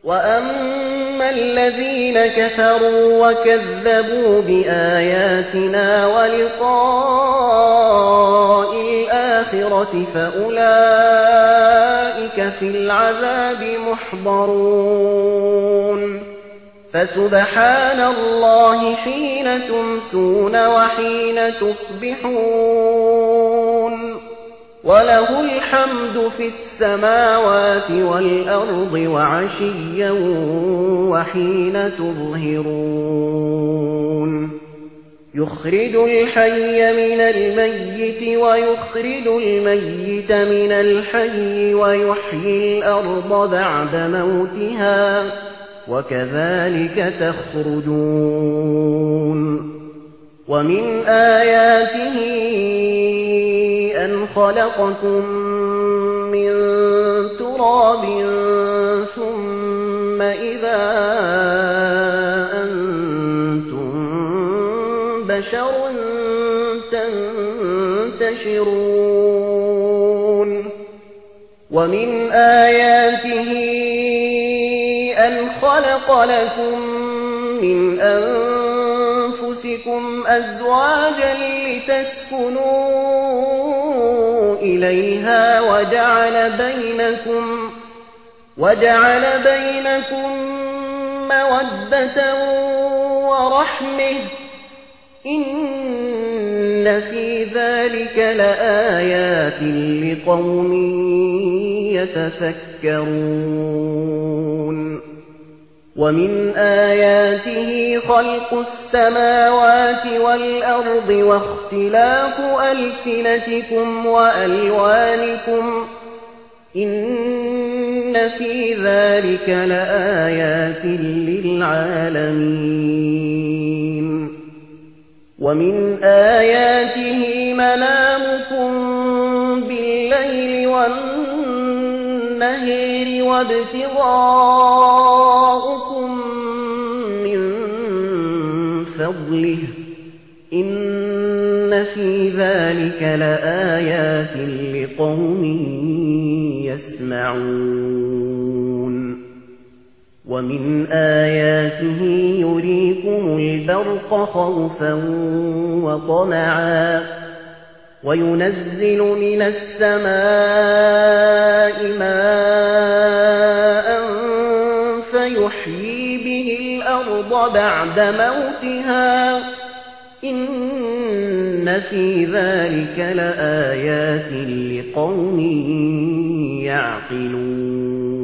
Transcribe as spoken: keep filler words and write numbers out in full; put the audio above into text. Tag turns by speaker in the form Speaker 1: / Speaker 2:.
Speaker 1: وَأَمَّا الَّذِينَ كَفَرُوا وَكَذَّبُوا بِآيَاتِنَا وَلِقَاءِ الْآخِرَةِ فَأُولَئِكَ فِي الْعَذَابِ مُحْضَرُونَ فَسُبْحَانَ اللَّهِ حِينَ تُمْسُونَ وَحِينَ تُصْبِحُونَ وَلَهُ الْحَمْدُ فِي السَّمَاوَاتِ وَالْأَرْضِ وَعَشِيًّا وَحِينَ تُظْهِرُونَ يُخْرِجُ الْحَيَّ مِنَ الْمَيِّتِ وَيُخْرِجُ الْمَيِّتَ مِنَ الْحَيِّ وَيُحْيِي الْأَرْضَ بَعْدَ مَوْتِهَا وَكَذَلِكَ تَخْرُجُونَ وَمِنْ آيَاتِهِ أَنْ خَلَقَكُم مِّن تُرَابٍ ثُمَّ إِذَا أَنتُم بَشَرٌ تَنتَشِرُونَ وَمِنْ آيَاتِهِ أَنْ خَلَقَ لَكُم مِّنْ أَنفُسِكُمْ أَزْوَاجًا لِتَسْكُنُوا إِلَيْهَا وَجَعَلَ بَيْنَكُمْ وَجَعَلَ بَيْنَكُم مَّوَدَّةً وَرَحْمَةً إِنَّ في ذَلِكَ لَآيَاتٍ لِقَوْمٍ يَتَفَكَّرُونَ وَمِنْ آيَاتِهِ خَلْقُ السَّمَاوَاتِ وَالْأَرْضِ وَاخْتِلَافُ أَلْسِنَتِكُمْ وَأَلْوَانِكُمْ إِنَّ فِي ذَلِكَ لَآيَاتٍ لِلْعَالَمِينَ وَمِنْ آيَاتِهِ مَنَامُكُمْ بِاللَّيْلِ وَالنَّهَارِ وَابْتِغَاؤُكُمْ مِنْ فَضْلِهِ إِنَّ فِي ذَلِكَ لَآيَاتٍ لِقَوْمٍ يَسْمَعُونَ وَمِنْ آيَاتِهِ يُرِيكُمُ الْبَرْقَ خَوْفًا وَطَمَعًا وَيُنَزِّلُ مِنَ السَّمَاءِ مَاءً فَيُحْيِي بِهِ الْأَرْضَ بَعْدَ مَوْتِهَا إِنَّ فِي ذَلِكَ لَآيَاتٍ لِقَوْمٍ يَعْقِلُونَ